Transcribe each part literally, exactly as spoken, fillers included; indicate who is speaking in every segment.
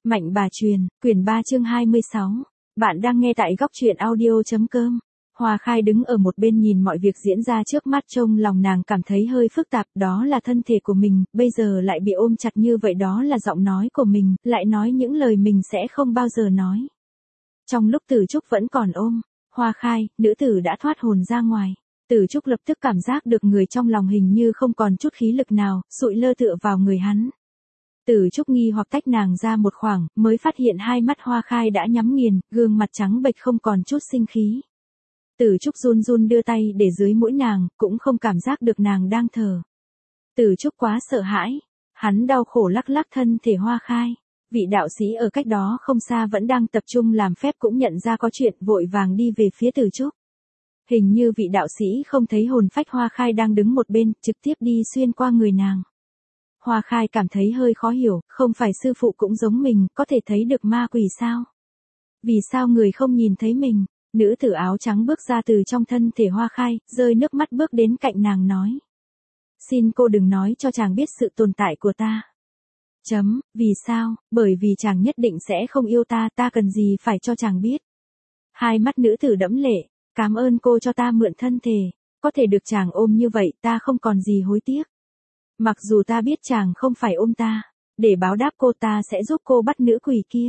Speaker 1: Mạnh bà truyền, quyển ba chương hai mươi sáu. Bạn đang nghe tại góc truyện audio.com. Hoa Khai đứng ở một bên nhìn mọi việc diễn ra trước mắt, trong lòng nàng cảm thấy hơi phức tạp, đó là thân thể của mình, bây giờ lại bị ôm chặt như vậy, đó là giọng nói của mình, lại nói những lời mình sẽ không bao giờ nói. Trong lúc Tử Trúc vẫn còn ôm Hoa Khai, nữ tử đã thoát hồn ra ngoài. Tử Trúc lập tức cảm giác được người trong lòng hình như không còn chút khí lực nào, sụi lơ tựa vào người hắn. Tử Trúc nghi hoặc tách nàng ra một khoảng, mới phát hiện hai mắt Hoa Khai đã nhắm nghiền, gương mặt trắng bệch không còn chút sinh khí. Tử Trúc run run đưa tay để dưới mũi nàng, cũng không cảm giác được nàng đang thở. Tử Trúc quá sợ hãi, hắn đau khổ lắc lắc thân thể Hoa Khai. Vị đạo sĩ ở cách đó không xa vẫn đang tập trung làm phép cũng nhận ra có chuyện, vội vàng đi về phía Tử Trúc. Hình như vị đạo sĩ không thấy hồn phách Hoa Khai đang đứng một bên, trực tiếp đi xuyên qua người nàng. Hoa Khai cảm thấy hơi khó hiểu, không phải sư phụ cũng giống mình, có thể thấy được ma quỷ sao? Vì sao người không nhìn thấy mình? Nữ tử áo trắng bước ra từ trong thân thể Hoa Khai, rơi nước mắt bước đến cạnh nàng nói. Xin cô đừng nói cho chàng biết sự tồn tại của ta. Chấm, vì sao? Bởi vì chàng nhất định sẽ không yêu ta, ta cần gì phải cho chàng biết. Hai mắt nữ tử đẫm lệ, cảm ơn cô cho ta mượn thân thể, có thể được chàng ôm như vậy ta không còn gì hối tiếc. Mặc dù ta biết chàng không phải ôm ta, để báo đáp cô ta sẽ giúp cô bắt nữ quỷ kia.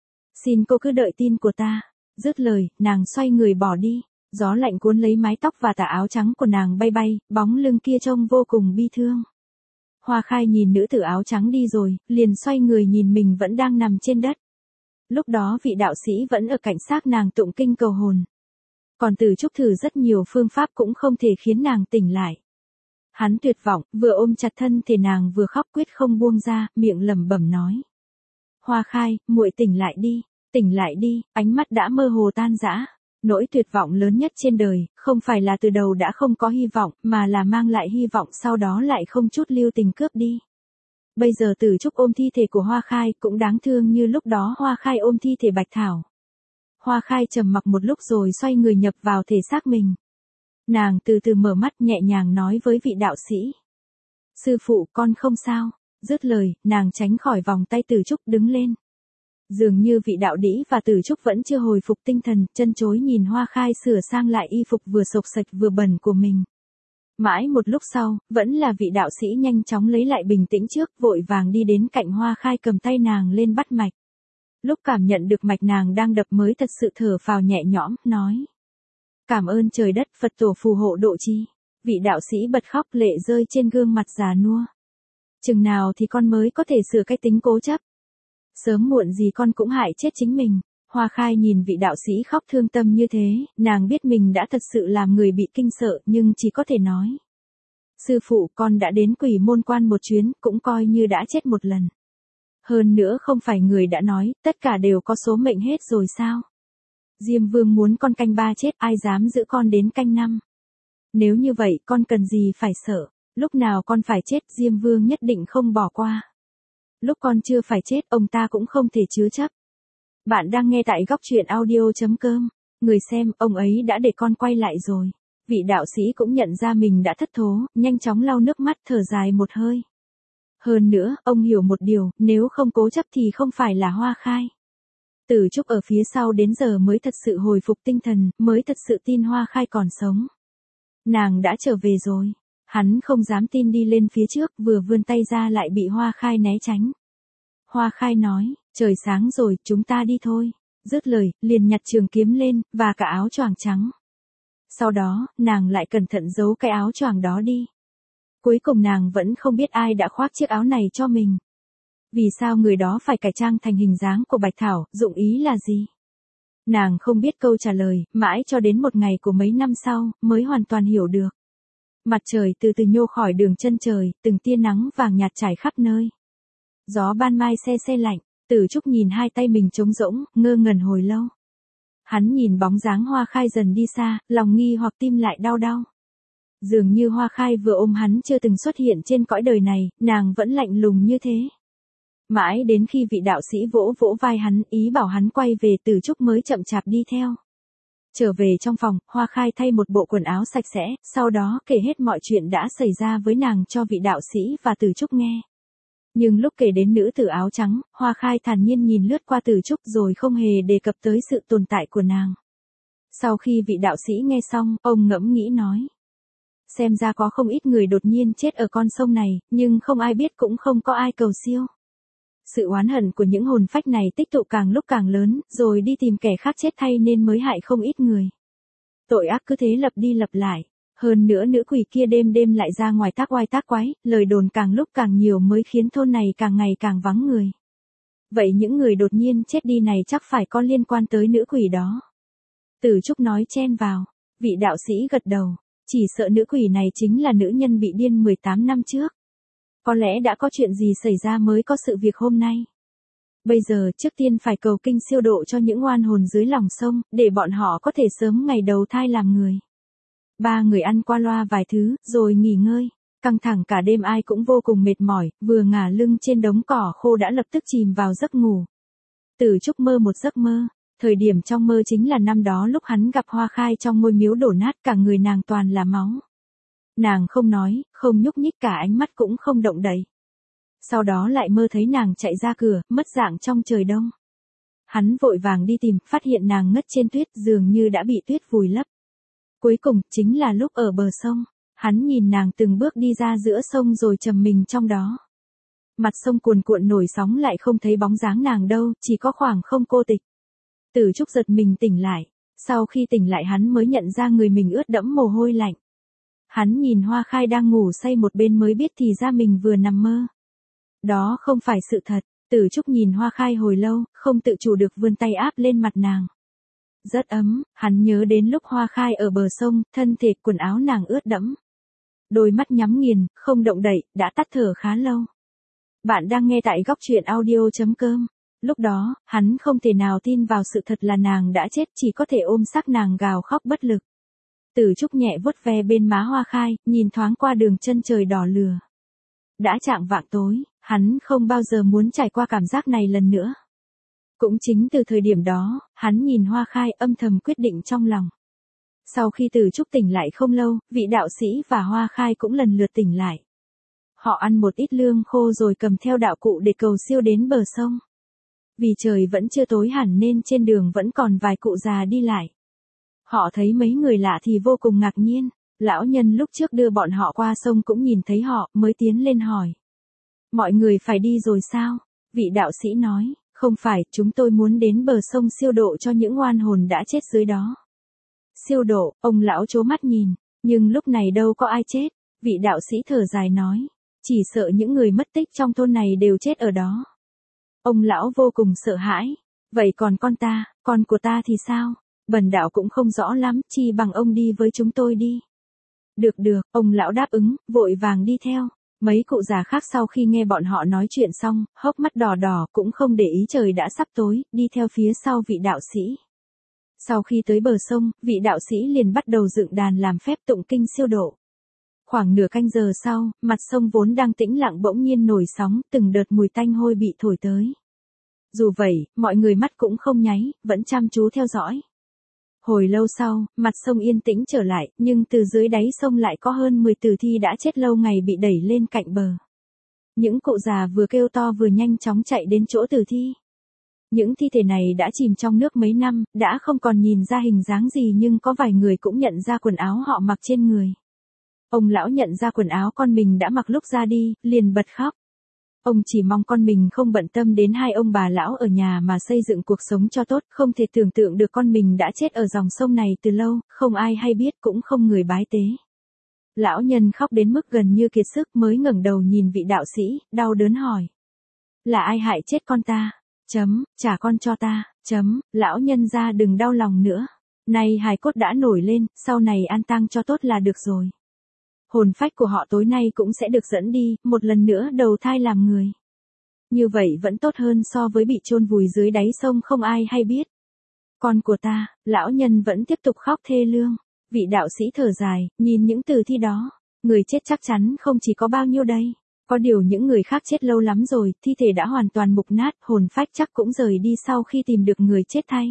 Speaker 1: Xin cô cứ đợi tin của ta. Dứt lời, nàng xoay người bỏ đi, gió lạnh cuốn lấy mái tóc và tà áo trắng của nàng bay bay, bóng lưng kia trông vô cùng bi thương. Hoa Khai nhìn nữ tử áo trắng đi rồi, liền xoay người nhìn mình vẫn đang nằm trên đất. Lúc đó vị đạo sĩ vẫn ở cạnh xác nàng tụng kinh cầu hồn. Còn Tử Trúc thử rất nhiều phương pháp cũng không thể khiến nàng tỉnh lại. Hắn tuyệt vọng, vừa ôm chặt thân thể nàng vừa khóc quyết không buông ra, miệng lẩm bẩm nói. Hoa Khai, muội tỉnh lại đi, tỉnh lại đi, ánh mắt đã mơ hồ tan rã. Nỗi tuyệt vọng lớn nhất trên đời, không phải là từ đầu đã không có hy vọng, mà là mang lại hy vọng sau đó lại không chút lưu tình cướp đi. Bây giờ Tử Trúc ôm thi thể của Hoa Khai cũng đáng thương như lúc đó Hoa Khai ôm thi thể Bạch Thảo. Hoa Khai trầm mặc một lúc rồi xoay người nhập vào thể xác mình. Nàng từ từ mở mắt nhẹ nhàng nói với vị đạo sĩ. Sư phụ, con không sao. Dứt lời, nàng tránh khỏi vòng tay Tử Trúc đứng lên. Dường như vị đạo đĩ và Tử Trúc vẫn chưa hồi phục tinh thần, chân chối nhìn Hoa Khai sửa sang lại y phục vừa xộc xạch vừa bẩn của mình. Mãi một lúc sau, vẫn là vị đạo sĩ nhanh chóng lấy lại bình tĩnh trước, vội vàng đi đến cạnh Hoa Khai cầm tay nàng lên bắt mạch. Lúc cảm nhận được mạch nàng đang đập mới thật sự thở phào nhẹ nhõm, nói. Cảm ơn trời đất Phật tổ phù hộ độ trì. Vị đạo sĩ bật khóc lệ rơi trên gương mặt già nua. Chừng nào thì con mới có thể sửa cái tính cố chấp. Sớm muộn gì con cũng hại chết chính mình. Hoa Khai nhìn vị đạo sĩ khóc thương tâm như thế, nàng biết mình đã thật sự làm người bị kinh sợ nhưng chỉ có thể nói. Sư phụ, con đã đến Quỷ Môn Quan một chuyến, cũng coi như đã chết một lần. Hơn nữa không phải người đã nói, tất cả đều có số mệnh hết rồi sao? Diêm Vương muốn con canh ba chết, ai dám giữ con đến canh năm? Nếu như vậy, con cần gì phải sợ? Lúc nào con phải chết, Diêm Vương nhất định không bỏ qua. Lúc con chưa phải chết, ông ta cũng không thể chứa chấp. Bạn đang nghe tại góc truyện audio.com. Người xem, ông ấy đã để con quay lại rồi. Vị đạo sĩ cũng nhận ra mình đã thất thố, nhanh chóng lau nước mắt thở dài một hơi. Hơn nữa, ông hiểu một điều, nếu không cố chấp thì không phải là Hoa Khai. Tử Trúc ở phía sau đến giờ mới thật sự hồi phục tinh thần, mới thật sự tin Hoa Khai còn sống. Nàng đã trở về rồi. Hắn không dám tin đi lên phía trước, vừa vươn tay ra lại bị Hoa Khai né tránh. Hoa Khai nói, trời sáng rồi, chúng ta đi thôi. Dứt lời, liền nhặt trường kiếm lên, và cả áo choàng trắng. Sau đó, nàng lại cẩn thận giấu cái áo choàng đó đi. Cuối cùng nàng vẫn không biết ai đã khoác chiếc áo này cho mình. Vì sao người đó phải cải trang thành hình dáng của Bạch Thảo, dụng ý là gì? Nàng không biết câu trả lời, mãi cho đến một ngày của mấy năm sau, mới hoàn toàn hiểu được. Mặt trời từ từ nhô khỏi đường chân trời, từng tia nắng vàng nhạt trải khắp nơi. Gió ban mai se se lạnh, Tử Trúc nhìn hai tay mình trống rỗng, ngơ ngẩn hồi lâu. Hắn nhìn bóng dáng Hoa Khai dần đi xa, lòng nghi hoặc tim lại đau đau. Dường như Hoa Khai vừa ôm hắn chưa từng xuất hiện trên cõi đời này, nàng vẫn lạnh lùng như thế. Mãi đến khi vị đạo sĩ vỗ vỗ vai hắn, ý bảo hắn quay về, Tử Trúc mới chậm chạp đi theo. Trở về trong phòng, Hoa Khai thay một bộ quần áo sạch sẽ, sau đó kể hết mọi chuyện đã xảy ra với nàng cho vị đạo sĩ và Tử Trúc nghe. Nhưng lúc kể đến nữ tử áo trắng, Hoa Khai thản nhiên nhìn lướt qua Tử Trúc rồi không hề đề cập tới sự tồn tại của nàng. Sau khi vị đạo sĩ nghe xong, ông ngẫm nghĩ nói. Xem ra có không ít người đột nhiên chết ở con sông này, nhưng không ai biết cũng không có ai cầu siêu. Sự oán hận của những hồn phách này tích tụ càng lúc càng lớn, rồi đi tìm kẻ khác chết thay nên mới hại không ít người. Tội ác cứ thế lặp đi lặp lại. Hơn nữa nữ quỷ kia đêm đêm lại ra ngoài tác oai tác quái, lời đồn càng lúc càng nhiều mới khiến thôn này càng ngày càng vắng người. Vậy những người đột nhiên chết đi này chắc phải có liên quan tới nữ quỷ đó. Tử Trúc nói chen vào, vị đạo sĩ gật đầu, chỉ sợ nữ quỷ này chính là nữ nhân bị điên mười tám năm trước. Có lẽ đã có chuyện gì xảy ra mới có sự việc hôm nay. Bây giờ trước tiên phải cầu kinh siêu độ cho những oan hồn dưới lòng sông, để bọn họ có thể sớm ngày đầu thai làm người. Ba người ăn qua loa vài thứ, rồi nghỉ ngơi. Căng thẳng cả đêm ai cũng vô cùng mệt mỏi, vừa ngả lưng trên đống cỏ khô đã lập tức chìm vào giấc ngủ. Tử Trúc mơ một giấc mơ. Thời điểm trong mơ chính là năm đó lúc hắn gặp Hoa Khai trong ngôi miếu đổ nát, cả người nàng toàn là máu. Nàng không nói, không nhúc nhích, cả ánh mắt cũng không động đậy. Sau đó lại mơ thấy nàng chạy ra cửa, mất dạng trong trời đông. Hắn vội vàng đi tìm, phát hiện nàng ngất trên tuyết, dường như đã bị tuyết vùi lấp. Cuối cùng, chính là lúc ở bờ sông, hắn nhìn nàng từng bước đi ra giữa sông rồi trầm mình trong đó. Mặt sông cuồn cuộn nổi sóng lại không thấy bóng dáng nàng đâu, chỉ có khoảng không cô tịch. Tử Trúc giật mình tỉnh lại, sau khi tỉnh lại hắn mới nhận ra người mình ướt đẫm mồ hôi lạnh. Hắn nhìn Hoa Khai đang ngủ say một bên mới biết thì ra mình vừa nằm mơ. Đó không phải sự thật. Tử Trúc nhìn Hoa Khai hồi lâu, không tự chủ được vươn tay áp lên mặt nàng. Rất ấm, hắn nhớ đến lúc Hoa Khai ở bờ sông, thân thể quần áo nàng ướt đẫm. Đôi mắt nhắm nghiền, không động đậy, đã tắt thở khá lâu. Bạn đang nghe tại góc truyện audio chấm com. Lúc đó, hắn không thể nào tin vào sự thật là nàng đã chết, chỉ có thể ôm xác nàng gào khóc bất lực. Tử Trúc nhẹ vuốt ve bên má Hoa Khai, nhìn thoáng qua đường chân trời đỏ lửa. Đã chạng vạng tối, hắn không bao giờ muốn trải qua cảm giác này lần nữa. Cũng chính từ thời điểm đó, hắn nhìn Hoa Khai âm thầm quyết định trong lòng. Sau khi Tử Trúc tỉnh lại không lâu, vị đạo sĩ và Hoa Khai cũng lần lượt tỉnh lại. Họ ăn một ít lương khô rồi cầm theo đạo cụ để cầu siêu đến bờ sông. Vì trời vẫn chưa tối hẳn nên trên đường vẫn còn vài cụ già đi lại. Họ thấy mấy người lạ thì vô cùng ngạc nhiên. Lão nhân lúc trước đưa bọn họ qua sông cũng nhìn thấy họ, mới tiến lên hỏi. Mọi người phải đi rồi sao? Vị đạo sĩ nói, không phải, chúng tôi muốn đến bờ sông siêu độ cho những oan hồn đã chết dưới đó. Siêu độ, ông lão trố mắt nhìn, nhưng lúc này đâu có ai chết. Vị đạo sĩ thở dài nói, chỉ sợ những người mất tích trong thôn này đều chết ở đó. Ông lão vô cùng sợ hãi. Vậy còn con ta, con của ta thì sao? Bần đạo cũng không rõ lắm, chi bằng ông đi với chúng tôi đi. Được được, ông lão đáp ứng, vội vàng đi theo. Mấy cụ già khác sau khi nghe bọn họ nói chuyện xong, hốc mắt đỏ đỏ cũng không để ý trời đã sắp tối, đi theo phía sau vị đạo sĩ. Sau khi tới bờ sông, vị đạo sĩ liền bắt đầu dựng đàn làm phép tụng kinh siêu độ. Khoảng nửa canh giờ sau, mặt sông vốn đang tĩnh lặng bỗng nhiên nổi sóng, từng đợt mùi tanh hôi bị thổi tới. Dù vậy, mọi người mắt cũng không nháy, vẫn chăm chú theo dõi. Hồi lâu sau, mặt sông yên tĩnh trở lại, nhưng từ dưới đáy sông lại có hơn mười tử thi đã chết lâu ngày bị đẩy lên cạnh bờ. Những cụ già vừa kêu to vừa nhanh chóng chạy đến chỗ tử thi. Những thi thể này đã chìm trong nước mấy năm, đã không còn nhìn ra hình dáng gì nhưng có vài người cũng nhận ra quần áo họ mặc trên người. Ông lão nhận ra quần áo con mình đã mặc lúc ra đi, liền bật khóc. Ông chỉ mong con mình không bận tâm đến hai ông bà lão ở nhà mà xây dựng cuộc sống cho tốt, không thể tưởng tượng được con mình đã chết ở dòng sông này từ lâu, không ai hay biết cũng không người bái tế. Lão nhân khóc đến mức gần như kiệt sức mới ngẩng đầu nhìn vị đạo sĩ, đau đớn hỏi. Là ai hại chết con ta? Chấm, trả con cho ta, chấm, lão nhân ra đừng đau lòng nữa. Nay hài cốt đã nổi lên, sau này an tang cho tốt là được rồi. Hồn phách của họ tối nay cũng sẽ được dẫn đi, một lần nữa đầu thai làm người. Như vậy vẫn tốt hơn so với bị chôn vùi dưới đáy sông không ai hay biết. Con của ta, lão nhân vẫn tiếp tục khóc thê lương. Vị đạo sĩ thở dài, nhìn những tử thi đó. Người chết chắc chắn không chỉ có bao nhiêu đây. Có điều những người khác chết lâu lắm rồi, thi thể đã hoàn toàn mục nát, hồn phách chắc cũng rời đi sau khi tìm được người chết thay.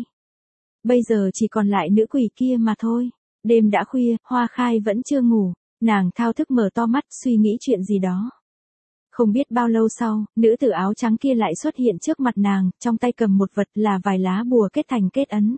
Speaker 1: Bây giờ chỉ còn lại nữ quỷ kia mà thôi. Đêm đã khuya, Hoa Khai vẫn chưa ngủ. Nàng thao thức mở to mắt suy nghĩ chuyện gì đó. Không biết bao lâu sau, nữ tử áo trắng kia lại xuất hiện trước mặt nàng, trong tay cầm một vật là vài lá bùa kết thành kết ấn.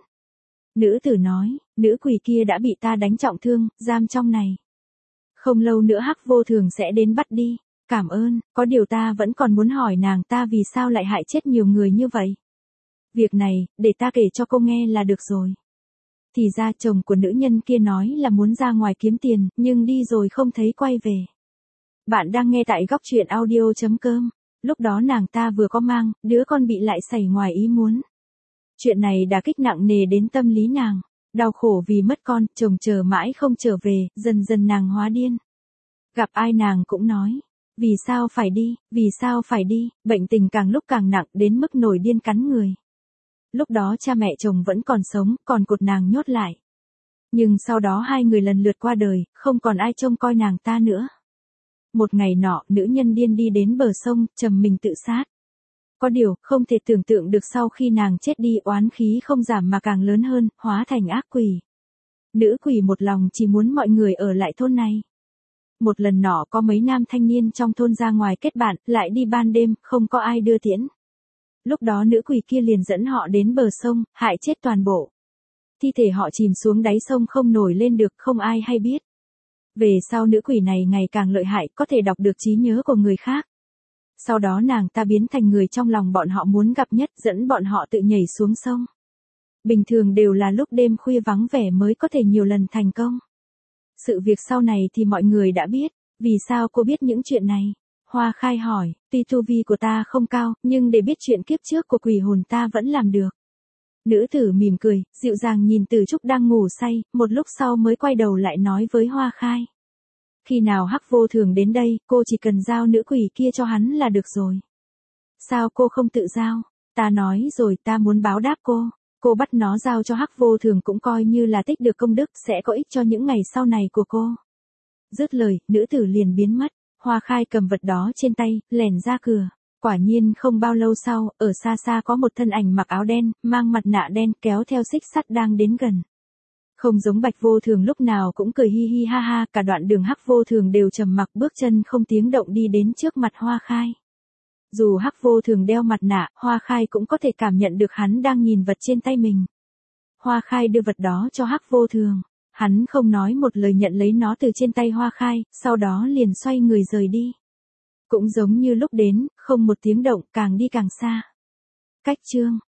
Speaker 1: Nữ tử nói, nữ quỷ kia đã bị ta đánh trọng thương, giam trong này. Không lâu nữa Hắc Vô Thường sẽ đến bắt đi. Cảm ơn, có điều ta vẫn còn muốn hỏi nàng ta vì sao lại hại chết nhiều người như vậy. Việc này, để ta kể cho cô nghe là được rồi. Thì ra chồng của nữ nhân kia nói là muốn ra ngoài kiếm tiền, nhưng đi rồi không thấy quay về. Bạn đang nghe tại góc truyện audio.com. Lúc đó nàng ta vừa có mang, đứa con bị lại xảy ngoài ý muốn. Chuyện này đã kích nặng nề đến tâm lý nàng. Đau khổ vì mất con, chồng chờ mãi không trở về, dần dần nàng hóa điên. Gặp ai nàng cũng nói. Vì sao phải đi, vì sao phải đi, bệnh tình càng lúc càng nặng đến mức nổi điên cắn người. Lúc đó cha mẹ chồng vẫn còn sống, còn cột nàng nhốt lại. Nhưng sau đó hai người lần lượt qua đời, không còn ai trông coi nàng ta nữa. Một ngày nọ, nữ nhân điên đi đến bờ sông, trầm mình tự sát. Có điều, không thể tưởng tượng được sau khi nàng chết đi oán khí không giảm mà càng lớn hơn, hóa thành ác quỷ. Nữ quỷ một lòng chỉ muốn mọi người ở lại thôn này. Một lần nọ có mấy nam thanh niên trong thôn ra ngoài kết bạn, lại đi ban đêm, không có ai đưa tiễn. Lúc đó nữ quỷ kia liền dẫn họ đến bờ sông, hại chết toàn bộ. Thi thể họ chìm xuống đáy sông không nổi lên được, không ai hay biết. Về sau nữ quỷ này ngày càng lợi hại, có thể đọc được trí nhớ của người khác. Sau đó nàng ta biến thành người trong lòng bọn họ muốn gặp nhất, dẫn bọn họ tự nhảy xuống sông. Bình thường đều là lúc đêm khuya vắng vẻ mới có thể nhiều lần thành công. Sự việc sau này thì mọi người đã biết. Vì sao cô biết những chuyện này? Hoa Khai hỏi, tuy tu vi của ta không cao, nhưng để biết chuyện kiếp trước của quỷ hồn ta vẫn làm được. Nữ tử mỉm cười, dịu dàng nhìn Từ Trúc đang ngủ say, một lúc sau mới quay đầu lại nói với Hoa Khai. Khi nào Hắc Vô Thường đến đây, cô chỉ cần giao nữ quỷ kia cho hắn là được rồi. Sao cô không tự giao? Ta nói rồi, ta muốn báo đáp cô. Cô bắt nó giao cho Hắc Vô Thường cũng coi như là tích được công đức, sẽ có ích cho những ngày sau này của cô. Dứt lời, nữ tử liền biến mất. Hoa Khai cầm vật đó trên tay, lẻn ra cửa. Quả nhiên không bao lâu sau, ở xa xa có một thân ảnh mặc áo đen, mang mặt nạ đen, kéo theo xích sắt đang đến gần. Không giống Bạch Vô Thường lúc nào cũng cười hi hi ha ha, cả đoạn đường Hắc Vô Thường đều trầm mặc bước chân không tiếng động đi đến trước mặt Hoa Khai. Dù Hắc Vô Thường đeo mặt nạ, Hoa Khai cũng có thể cảm nhận được hắn đang nhìn vật trên tay mình. Hoa Khai đưa vật đó cho Hắc Vô Thường. Hắn không nói một lời nhận lấy nó từ trên tay Hoa Khai, sau đó liền xoay người rời đi. Cũng giống như lúc đến, không một tiếng động, càng đi càng xa. Cách chương